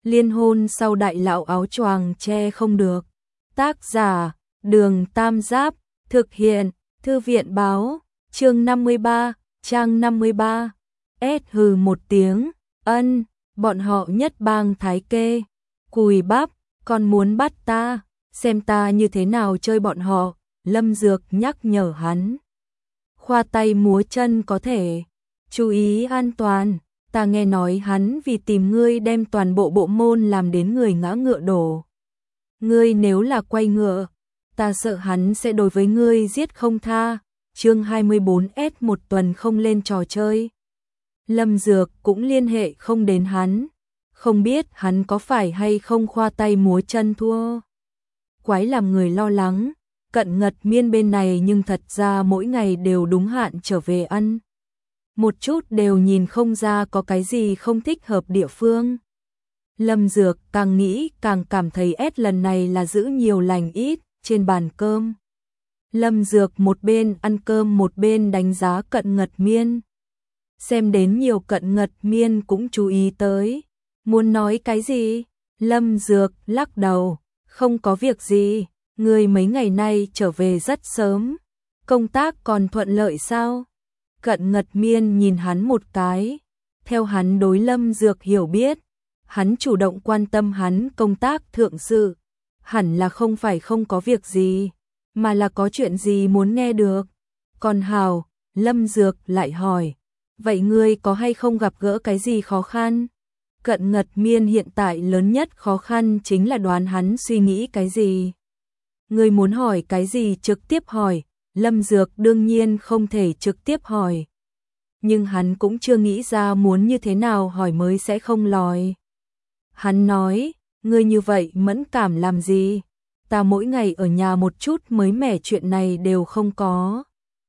Liên hôn sau đại lão áo choàng che không được. Tác giả, Đường Tam Giáp, thực hiện, Thư viện báo, chương 53, trang 53. Hừ một tiếng, ân, bọn họ nhất bang Thái Kê, cùi bắp, còn muốn bắt ta, xem ta như thế nào chơi bọn họ, Lâm Dược nhắc nhở hắn. Khoa tay múa chân có thể, chú ý an toàn, ta nghe nói hắn vì tìm ngươi đem toàn bộ bộ môn làm đến người ngã ngựa đổ. Ngươi nếu là quay ngựa, ta sợ hắn sẽ đối với ngươi giết không tha. Chương 24S một tuần không lên trò chơi. Lâm Dược cũng liên hệ không đến hắn, không biết hắn có phải hay không khoa tay múa chân thua. Quái làm người lo lắng, Cận Ngật Miên bên này nhưng thật ra mỗi ngày đều đúng hạn trở về ăn. Một chút đều nhìn không ra có cái gì không thích hợp địa phương. Lâm Dược càng nghĩ càng cảm thấy lần này là giữ nhiều lành ít trên bàn cơm. Lâm Dược một bên ăn cơm một bên đánh giá Cận Ngật Miên. Xem đến nhiều Cận Ngật Miên cũng chú ý tới. Muốn nói cái gì? Lâm Dược lắc đầu. Không có việc gì. Người mấy ngày nay trở về rất sớm. Công tác còn thuận lợi sao? Cận Ngật Miên nhìn hắn một cái. Theo hắn đối Lâm Dược hiểu biết, hắn chủ động quan tâm hắn công tác thượng sự. Hẳn là không phải không có việc gì, mà là có chuyện gì muốn nghe được. Còn hào, Lâm Dược lại hỏi, vậy ngươi có hay không gặp gỡ cái gì khó khăn? Cận Ngật Miên hiện tại lớn nhất khó khăn chính là đoán hắn suy nghĩ cái gì. Ngươi muốn hỏi cái gì trực tiếp hỏi, Lâm Dược đương nhiên không thể trực tiếp hỏi. Nhưng hắn cũng chưa nghĩ ra muốn như thế nào hỏi mới sẽ không lòi. Hắn nói, ngươi như vậy mẫn cảm làm gì? Ta mỗi ngày ở nhà một chút mới mẻ chuyện này đều không có.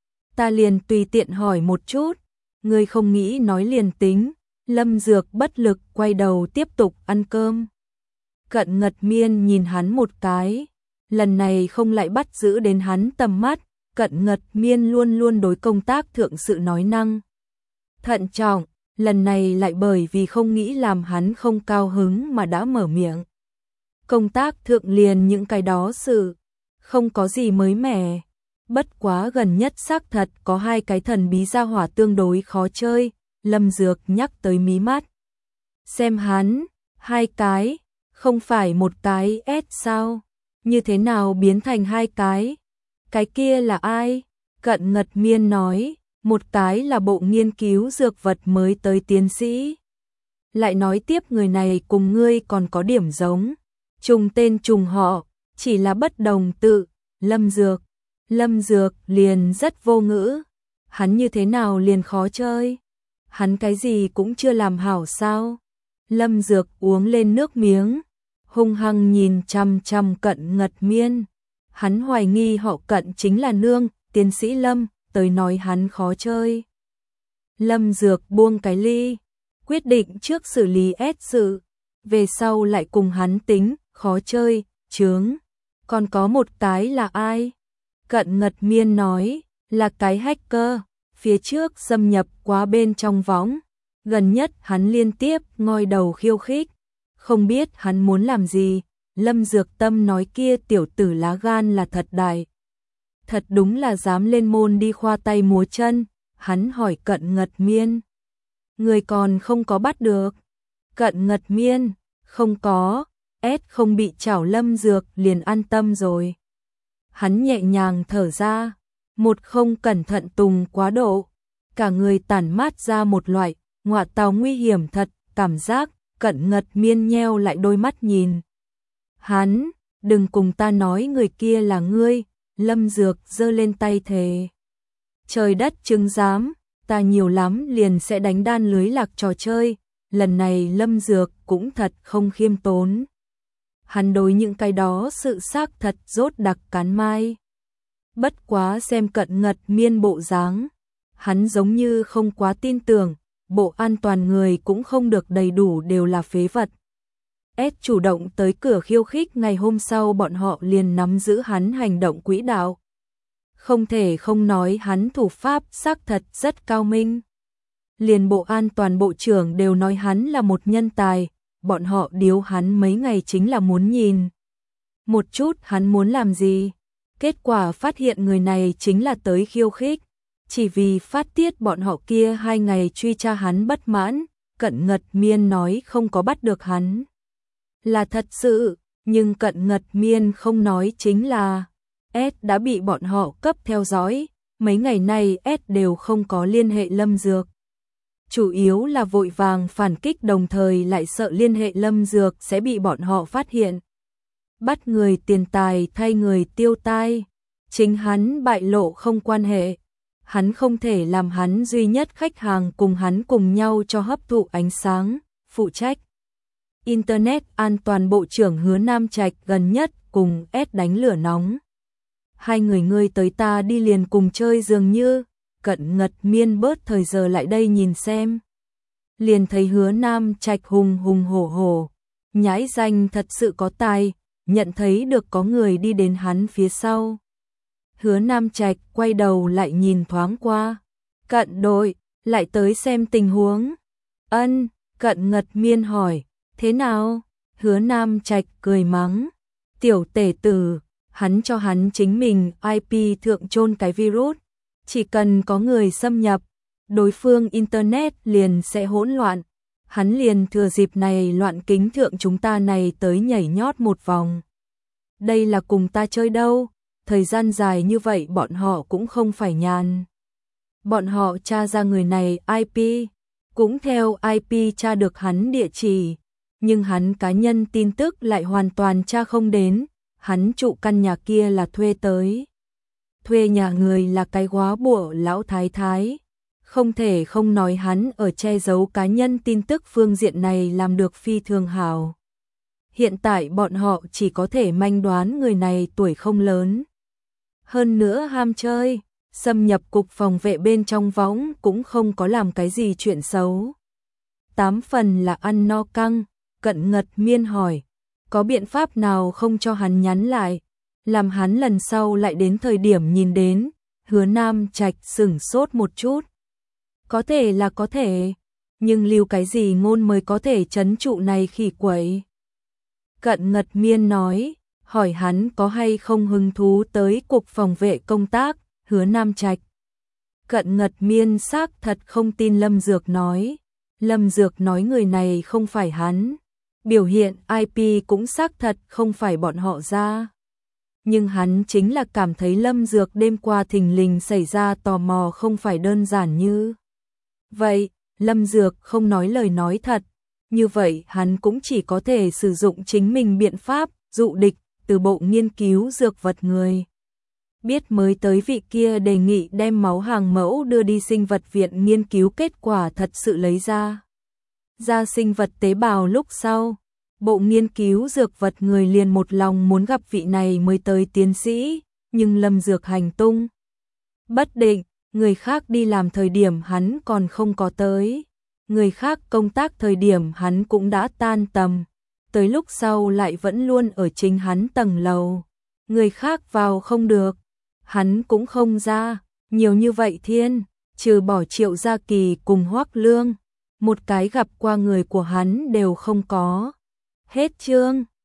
Ta liền tùy tiện hỏi một chút, ngươi không nghĩ nói liền tính. Lâm Dược bất lực quay đầu tiếp tục ăn cơm. Cận Ngật Miên nhìn hắn một cái, lần này không lại bắt giữ đến hắn tầm mắt. Cận Ngật Miên luôn luôn đối công tác thượng sự nói năng thận trọng, lần này lại bởi vì không nghĩ làm hắn không cao hứng mà đã mở miệng. Công tác thượng liền những cái đó sự, không có gì mới mẻ. Bất quá gần nhất xác thật có hai cái thần bí gia hỏa tương đối khó chơi, Lâm Dược nhắc tới mí mắt. Xem hắn, hai cái, không phải một cái sao? Như thế nào biến thành hai cái? Cái kia là ai? Cận Ngật Miên nói, một cái là bộ nghiên cứu dược vật mới tới tiến sĩ. Lại nói tiếp người này cùng ngươi còn có điểm giống. Trùng tên trùng họ, chỉ là bất đồng tự, Lâm Dược. Lâm Dược liền rất vô ngữ. Hắn như thế nào liền khó chơi? Hắn cái gì cũng chưa làm hảo sao? Lâm Dược uống lên nước miếng, hung hăng nhìn chằm chằm Cận Ngật Miên. Hắn hoài nghi họ Cận chính là nương, tiến sĩ Lâm, tới nói hắn khó chơi. Lâm Dược buông cái ly, quyết định trước xử lý sự, về sau lại cùng hắn tính, khó chơi, chướng. Còn có một cái là ai? Cận Ngật Miên nói, là cái hacker, phía trước xâm nhập quá bên trong võng. Gần nhất hắn liên tiếp ngoi đầu khiêu khích, không biết hắn muốn làm gì. Lâm Dược tâm nói kia tiểu tử lá gan là thật đại. Thật đúng là dám lên môn đi khoa tay múa chân. Hắn hỏi Cận Ngật Miên, người còn không có bắt được? Cận Ngật Miên, không có, không bị chảo. Lâm Dược liền an tâm rồi. Hắn nhẹ nhàng thở ra, một không cẩn thận tùng quá độ, cả người tản mát ra một loại ngọa tào nguy hiểm thật cảm giác. Cận Ngật Miên nheo lại đôi mắt nhìn hắn, đừng cùng ta nói người kia là ngươi. Lâm Dược giơ lên tay thề, trời đất chứng giám, ta nhiều lắm liền sẽ đánh đan lưới lạc trò chơi. Lần này Lâm Dược cũng thật không khiêm tốn. Hắn đối những cái đó sự xác thật rốt đặc cán mai. Bất quá xem Cận Ngật Miên bộ dáng, hắn giống như không quá tin tưởng, bộ an toàn người cũng không được đầy đủ đều là phế vật. Chủ động tới cửa khiêu khích, ngày hôm sau bọn họ liền nắm giữ hắn hành động quỹ đạo. Không thể không nói hắn thủ pháp xác thật rất cao minh. Liền bộ an toàn bộ trưởng đều nói hắn là một nhân tài, bọn họ điếu hắn mấy ngày chính là muốn nhìn một chút hắn muốn làm gì. Kết quả phát hiện người này chính là tới khiêu khích, chỉ vì phát tiết bọn họ kia 2 ngày truy tra hắn bất mãn. Cận Ngật Miên nói không có bắt được hắn là thật sự, nhưng Cận Ngật Miên không nói chính là S đã bị bọn họ cấp theo dõi, mấy ngày nay S đều không có liên hệ Lâm Dược. Chủ yếu là vội vàng phản kích, đồng thời lại sợ liên hệ Lâm Dược sẽ bị bọn họ phát hiện. Bắt người tiền tài thay người tiêu tai, chính hắn bại lộ không quan hệ. Hắn không thể làm hắn duy nhất khách hàng cùng hắn cùng nhau cho hấp thụ ánh sáng, phụ trách. Internet an toàn bộ trưởng Hứa Nam Trạch gần nhất cùng S đánh lửa nóng. 2 người ngươi tới ta đi liền cùng chơi dường như. Cận Ngật Miên bớt thời giờ lại đây nhìn xem. Liền thấy Hứa Nam Trạch hùng hùng hổ hổ, nhãi danh thật sự có tài, nhận thấy được có người đi đến hắn phía sau. Hứa Nam Trạch quay đầu lại nhìn thoáng qua. Cận đội, lại tới xem tình huống. Ân, Cận Ngật Miên hỏi, thế nào? Hứa Nam Trạch cười mắng. Tiểu tể tử, hắn cho hắn chính mình IP thượng chôn cái virus. Chỉ cần có người xâm nhập, đối phương Internet liền sẽ hỗn loạn. Hắn liền thừa dịp này loạn kính thượng chúng ta này tới nhảy nhót một vòng. Đây là cùng ta chơi đâu, thời gian dài như vậy bọn họ cũng không phải nhàn. Bọn họ tra ra người này IP, cũng theo IP tra được hắn địa chỉ, nhưng hắn cá nhân tin tức lại hoàn toàn tra không đến, hắn trụ căn nhà kia là thuê tới. Thuê nhà người là cái góa bụa lão thái thái, không thể không nói hắn ở che giấu cá nhân tin tức phương diện này làm được phi thường hảo. Hiện tại bọn họ chỉ có thể manh đoán người này tuổi không lớn. Hơn nữa ham chơi, xâm nhập cục phòng vệ bên trong võng cũng không có làm cái gì chuyện xấu. 8 phần là ăn no căng. Cận Ngật Miên hỏi, có biện pháp nào không cho hắn nhắn lại, làm hắn lần sau lại đến thời điểm nhìn đến. Hứa Nam Trạch sửng sốt một chút. Có thể là có thể, nhưng lưu cái gì ngôn mới có thể trấn trụ này khỉ quậy. Cận Ngật Miên nói, hỏi hắn có hay không hứng thú tới cục phòng vệ công tác. Hứa Nam Trạch. Cận Ngật Miên xác thật không tin Lâm Dược nói. Lâm Dược nói người này không phải hắn. Biểu hiện IP cũng xác thật không phải bọn họ ra. Nhưng hắn chính là cảm thấy Lâm Dược đêm qua thình lình xảy ra tò mò không phải đơn giản như vậy. Lâm Dược không nói lời nói thật. Như vậy hắn cũng chỉ có thể sử dụng chính mình biện pháp dụ địch từ bộ nghiên cứu dược vật người. Biết mới tới vị kia đề nghị đem máu hàng mẫu đưa đi sinh vật viện nghiên cứu, kết quả thật sự lấy ra sinh vật tế bào lúc sau. Bộ nghiên cứu dược vật người liền một lòng muốn gặp vị này mới tới tiến sĩ, nhưng Lâm Dược hành tung bất định, người khác đi làm thời điểm hắn còn không có tới. Người khác công tác thời điểm hắn cũng đã tan tầm, tới lúc sau lại vẫn luôn ở chính hắn tầng lầu. Người khác vào không được, hắn cũng không ra, nhiều như vậy thiên, trừ bỏ Triệu Gia Kỳ cùng Hoắc Lương, một cái gặp qua người của hắn đều không có. Hết chương.